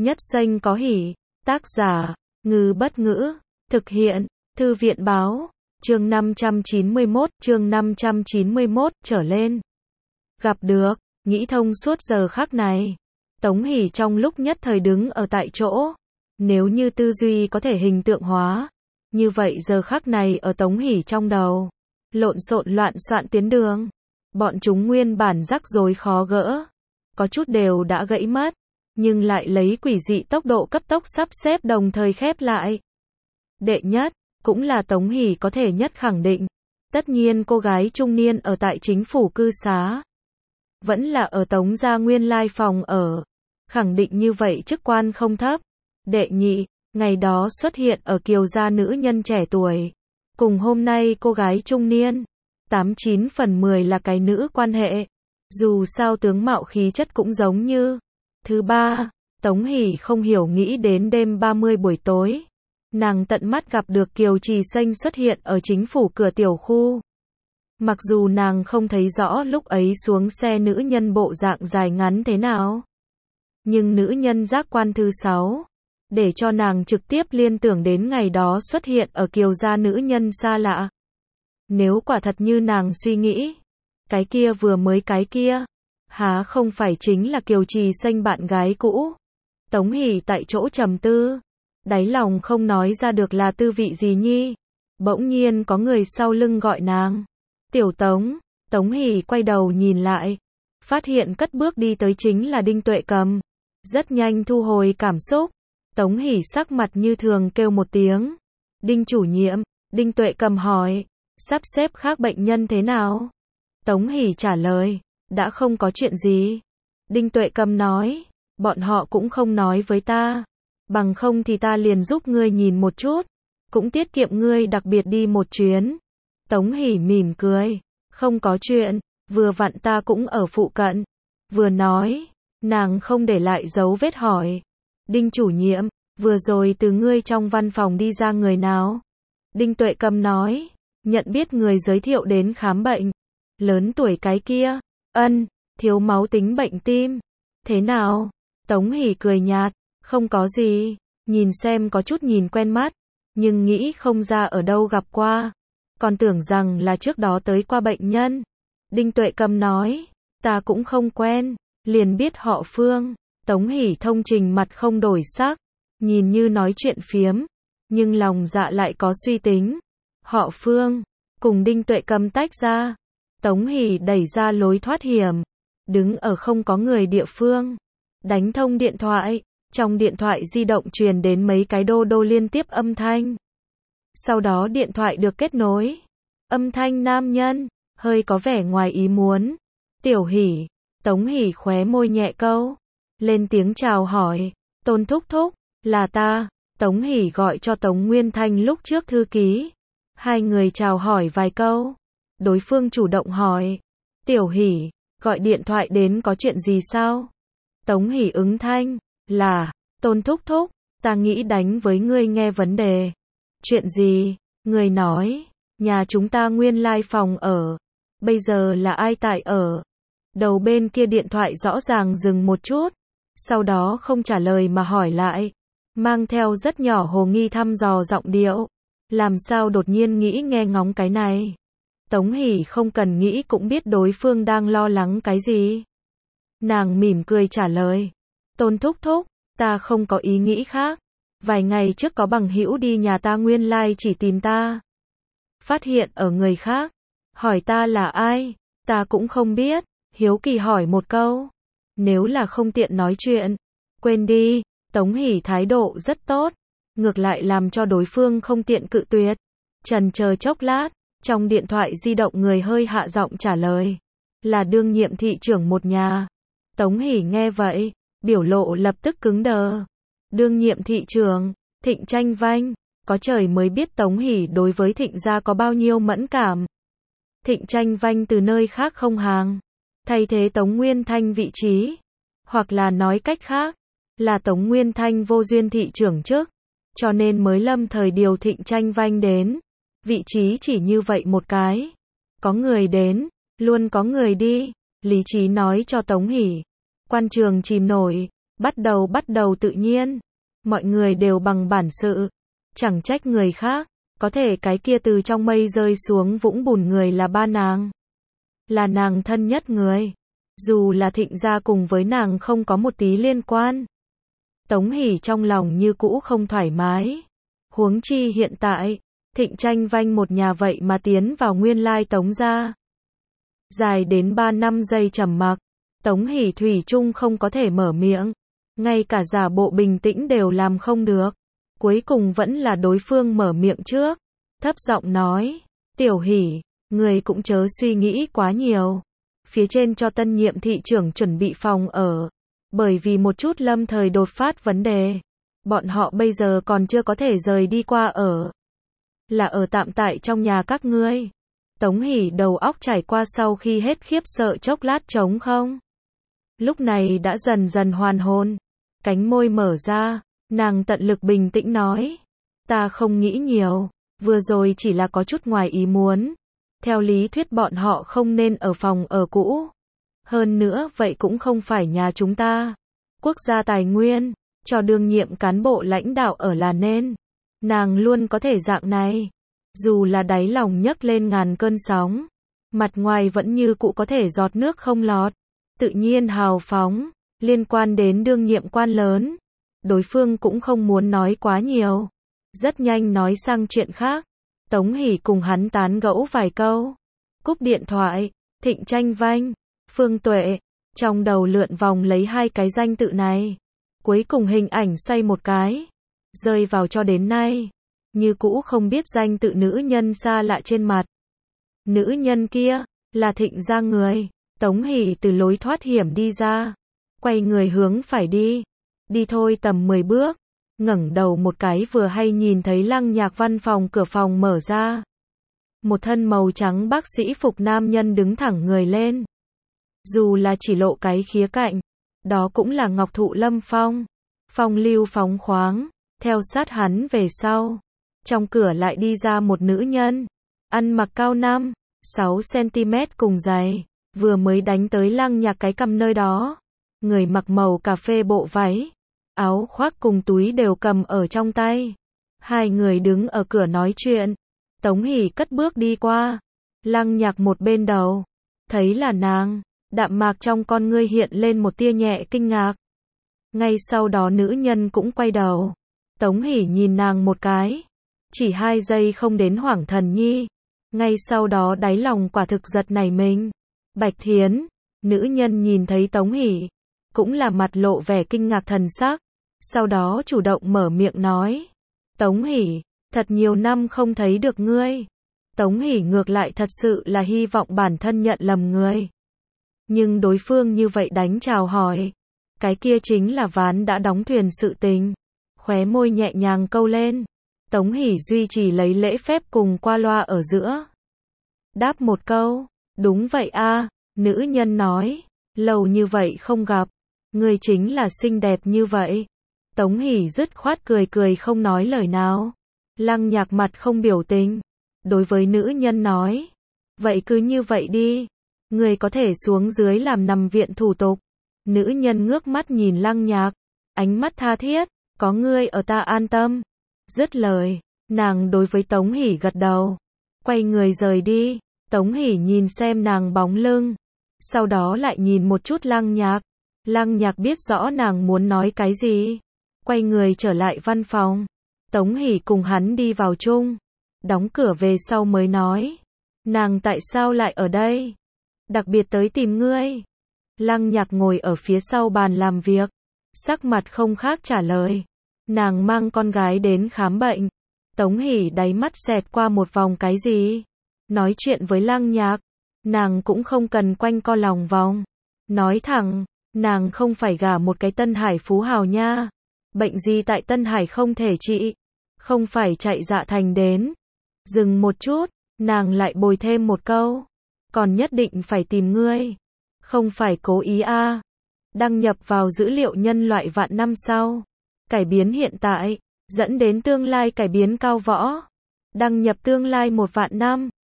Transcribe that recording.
Nhất Xanh có hỉ. Tác giả, Ngư Bất Ngữ. Thực hiện, Thư viện Báo. Chương 591, trở lên. Gặp được, nghĩ thông suốt giờ khắc này. Tống Hỷ trong lúc nhất thời đứng ở tại chỗ. Nếu như tư duy có thể hình tượng hóa, như vậy giờ khắc này ở Tống Hỷ trong đầu, lộn xộn loạn soạn tiến đường. Bọn chúng nguyên bản rắc rối khó gỡ, có chút đều đã gãy mất, nhưng lại lấy quỷ dị tốc độ cấp tốc sắp xếp đồng thời khép lại. Đệ nhất, cũng là Tống Hỷ có thể nhất khẳng định, tất nhiên cô gái trung niên ở tại chính phủ cư xá, vẫn là ở Tống gia nguyên lai phòng ở, khẳng định như vậy chức quan không thấp. Đệ nhị, ngày đó xuất hiện ở Kiều gia nữ nhân trẻ tuổi, cùng hôm nay cô gái trung niên, 89 phần 10 là cái nữ quan hệ, dù sao tướng mạo khí chất cũng giống như. Thứ ba, Tống Hỷ không hiểu nghĩ đến đêm 30 buổi tối, nàng tận mắt gặp được Kiều Trì Xanh xuất hiện ở chính phủ cửa tiểu khu. Mặc dù nàng không thấy rõ lúc ấy xuống xe nữ nhân bộ dạng dài ngắn thế nào, nhưng nữ nhân giác quan thứ 6, để cho nàng trực tiếp liên tưởng đến ngày đó xuất hiện ở Kiều gia nữ nhân xa lạ. Nếu quả thật như nàng suy nghĩ, cái kia vừa mới cái kia, há không phải chính là Kiều Trì Xanh bạn gái cũ. Tống Hỷ tại chỗ trầm tư, đáy lòng không nói ra được là tư vị gì nhi. Bỗng nhiên có người sau lưng gọi nàng. Tiểu Tống. Tống Hỷ quay đầu nhìn lại, phát hiện cất bước đi tới chính là Đinh Tuệ Cầm. Rất nhanh thu hồi cảm xúc, Tống Hỷ sắc mặt như thường kêu một tiếng. Đinh chủ nhiệm. Đinh Tuệ Cầm hỏi, sắp xếp khác bệnh nhân thế nào? Tống Hỷ trả lời, đã không có chuyện gì. Đinh Tuệ Cầm nói, bọn họ cũng không nói với ta, bằng không thì ta liền giúp ngươi nhìn một chút, cũng tiết kiệm ngươi đặc biệt đi một chuyến. Tống Hỷ mỉm cười, không có chuyện, vừa vặn ta cũng ở phụ cận. Vừa nói, nàng không để lại dấu vết hỏi, Đinh chủ nhiệm, vừa rồi từ ngươi trong văn phòng đi ra người nào? Đinh Tuệ Cầm nói, nhận biết người giới thiệu đến khám bệnh, lớn tuổi cái kia. Ân, thiếu máu tính bệnh tim. Thế nào? Tống Hỷ cười nhạt, không có gì, nhìn xem có chút nhìn quen mắt, nhưng nghĩ không ra ở đâu gặp qua, còn tưởng rằng là trước đó tới qua bệnh nhân. Đinh Tuệ Cầm nói, ta cũng không quen, liền biết họ Phương. Tống Hỷ thông trình mặt không đổi sắc, nhìn như nói chuyện phiếm, nhưng lòng dạ lại có suy tính. Họ Phương, cùng Đinh Tuệ Cầm tách ra. Tống Hỷ đẩy ra lối thoát hiểm, đứng ở không có người địa phương, đánh thông điện thoại, trong điện thoại di động truyền đến mấy cái đô đô liên tiếp âm thanh. Sau đó điện thoại được kết nối, âm thanh nam nhân, hơi có vẻ ngoài ý muốn. Tiểu Hỷ. Tống Hỷ khóe môi nhẹ câu, lên tiếng chào hỏi, Tôn thúc thúc, là ta. Tống Hỷ gọi cho Tống Nguyên Thanh lúc trước thư ký, hai người chào hỏi vài câu. Đối phương chủ động hỏi, Tiểu Hỷ, gọi điện thoại đến có chuyện gì sao? Tống Hỷ ứng thanh, là, Tôn thúc thúc, ta nghĩ đánh với ngươi nghe vấn đề. Chuyện gì? Người nói, nhà chúng ta nguyên lai phòng ở, bây giờ là ai tại ở? Đầu bên kia điện thoại rõ ràng dừng một chút, sau đó không trả lời mà hỏi lại, mang theo rất nhỏ hồ nghi thăm dò giọng điệu. Làm sao đột nhiên nghĩ nghe ngóng cái này? Tống Hỷ không cần nghĩ cũng biết đối phương đang lo lắng cái gì. Nàng mỉm cười trả lời, Tôn thúc thúc, ta không có ý nghĩ khác. Vài ngày trước có bằng hữu đi nhà ta nguyên lai chỉ tìm ta. Phát hiện ở người khác. Hỏi ta là ai? Ta cũng không biết. Hiếu kỳ hỏi một câu. Nếu là không tiện nói chuyện, quên đi. Tống Hỷ thái độ rất tốt, ngược lại làm cho đối phương không tiện cự tuyệt. Chần chờ chốc lát, trong điện thoại di động người hơi hạ giọng trả lời, là đương nhiệm thị trưởng một nhà. Tống Hỷ nghe vậy, biểu lộ lập tức cứng đờ. Đương nhiệm thị trưởng, Thịnh Tranh Vanh, có trời mới biết Tống Hỷ đối với Thịnh gia có bao nhiêu mẫn cảm. Thịnh Tranh Vanh từ nơi khác không hàng, thay thế Tống Nguyên Thanh vị trí, hoặc là nói cách khác, là Tống Nguyên Thanh vô duyên thị trưởng trước, cho nên mới lâm thời điều Thịnh Tranh Vanh đến. Vị trí chỉ như vậy một cái, có người đến, luôn có người đi. Lý trí nói cho Tống Hỷ, quan trường chìm nổi, bắt đầu tự nhiên. Mọi người đều bằng bản sự. Chẳng trách người khác. Có thể cái kia từ trong mây rơi xuống vũng bùn người là ba nàng. Là nàng thân nhất người. Dù là Thịnh gia cùng với nàng không có một tí liên quan. Tống Hỷ trong lòng như cũ không thoải mái. Huống chi hiện tại, Thịnh tranh vanh một nhà vậy mà tiến vào nguyên lai Tống gia. Dài đến 3 năm giây trầm mặc, Tống Hỷ thủy chung không có thể mở miệng. Ngay cả giả bộ bình tĩnh đều làm không được. Cuối cùng vẫn là đối phương mở miệng trước. Thấp giọng nói, Tiểu Hỷ, người cũng chớ suy nghĩ quá nhiều. Phía trên cho tân nhiệm thị trưởng chuẩn bị phòng ở. Bởi vì một chút lâm thời đột phát vấn đề. Bọn họ bây giờ còn chưa có thể rời đi qua ở. Là ở tạm tại trong nhà các ngươi. Tống Hỷ đầu óc trải qua sau khi hết khiếp sợ chốc lát trống không. Lúc này đã dần dần hoàn hồn. Cánh môi mở ra, nàng tận lực bình tĩnh nói. Ta không nghĩ nhiều, vừa rồi chỉ là có chút ngoài ý muốn. Theo lý thuyết bọn họ không nên ở phòng ở cũ. Hơn nữa vậy cũng không phải nhà chúng ta. Quốc gia tài nguyên, cho đương nhiệm cán bộ lãnh đạo ở là nên. Nàng luôn có thể dạng này. Dù là đáy lòng nhấc lên ngàn cơn sóng. Mặt ngoài vẫn như cũ có thể giọt nước không lọt. Tự nhiên hào phóng. Liên quan đến đương nhiệm quan lớn. Đối phương cũng không muốn nói quá nhiều. Rất nhanh nói sang chuyện khác. Tống Hỷ cùng hắn tán gẫu vài câu. Cúp điện thoại. Thịnh tranh vanh, Phương Tuệ. Trong đầu lượn vòng lấy hai cái danh tự này. Cuối cùng hình ảnh xoay một cái. Rơi vào cho đến nay. Như cũ không biết danh tự nữ nhân xa lạ trên mặt. Nữ nhân kia, là Thịnh gia người. Tống Hỷ từ lối thoát hiểm đi ra. Quay người hướng phải đi. Đi thôi tầm 10 bước. Ngẩng đầu một cái vừa hay nhìn thấy Lăng Nhạc văn phòng cửa phòng mở ra. Một thân màu trắng bác sĩ phục nam nhân đứng thẳng người lên. Dù là chỉ lộ cái khía cạnh. Đó cũng là Ngọc Thụ Lâm Phong. Phong lưu phóng khoáng. Theo sát hắn về sau. Trong cửa lại đi ra một nữ nhân. Ăn mặc cao 5-6cm cùng giày. Vừa mới đánh tới Lăng Nhạc cái cằm nơi đó. Người mặc màu cà phê bộ váy. Áo khoác cùng túi đều cầm ở trong tay. Hai người đứng ở cửa nói chuyện. Tống Hỷ cất bước đi qua. Lăng Nhạc một bên đầu. Thấy là nàng. Đạm mạc trong con ngươi hiện lên một tia nhẹ kinh ngạc. Ngay sau đó nữ nhân cũng quay đầu. Tống Hỷ nhìn nàng một cái. Chỉ 2 giây không đến hoảng thần nhi. Ngay sau đó đáy lòng quả thực giật nảy mình. Bạch Thiến. Nữ nhân nhìn thấy Tống Hỷ. Cũng là mặt lộ vẻ kinh ngạc thần sắc. Sau đó chủ động mở miệng nói. Tống Hỷ, thật nhiều năm không thấy được ngươi. Tống Hỷ ngược lại thật sự là hy vọng bản thân nhận lầm người. Nhưng đối phương như vậy đánh chào hỏi. Cái kia chính là ván đã đóng thuyền sự tình. Khóe môi nhẹ nhàng câu lên. Tống Hỷ duy trì lấy lễ phép cùng qua loa ở giữa. Đáp một câu. Đúng vậy a, nữ nhân nói. Lâu như vậy không gặp. Ngươi chính là xinh đẹp như vậy. Tống Hỷ dứt khoát cười cười không nói lời nào. Lăng Nhạc mặt không biểu tình. Đối với nữ nhân nói. Vậy cứ như vậy đi. Ngươi có thể xuống dưới làm nằm viện thủ tục. Nữ nhân ngước mắt nhìn Lăng Nhạc. Ánh mắt tha thiết. Có ngươi ở ta an tâm. Dứt lời. Nàng đối với Tống Hỷ gật đầu. Quay người rời đi. Tống Hỷ nhìn xem nàng bóng lưng. Sau đó lại nhìn một chút Lăng Nhạc. Lăng Nhạc biết rõ nàng muốn nói cái gì. Quay người trở lại văn phòng. Tống Hỷ cùng hắn đi vào chung. Đóng cửa về sau mới nói. Nàng tại sao lại ở đây? Đặc biệt tới tìm ngươi. Lăng Nhạc ngồi ở phía sau bàn làm việc. Sắc mặt không khác trả lời. Nàng mang con gái đến khám bệnh. Tống Hỷ đáy mắt xẹt qua một vòng cái gì? Nói chuyện với Lăng Nhạc. Nàng cũng không cần quanh co lòng vòng. Nói thẳng. Nàng không phải gả một cái Tân Hải phú hào nha. Bệnh gì tại Tân Hải không thể trị. Không phải chạy dạ thành đến. Dừng một chút. Nàng lại bồi thêm một câu. Còn nhất định phải tìm ngươi. Không phải cố ý a. Đăng nhập vào dữ liệu nhân loại vạn năm sau. Cải biến hiện tại. Dẫn đến tương lai cải biến cao võ. Đăng nhập tương lai 1 vạn năm.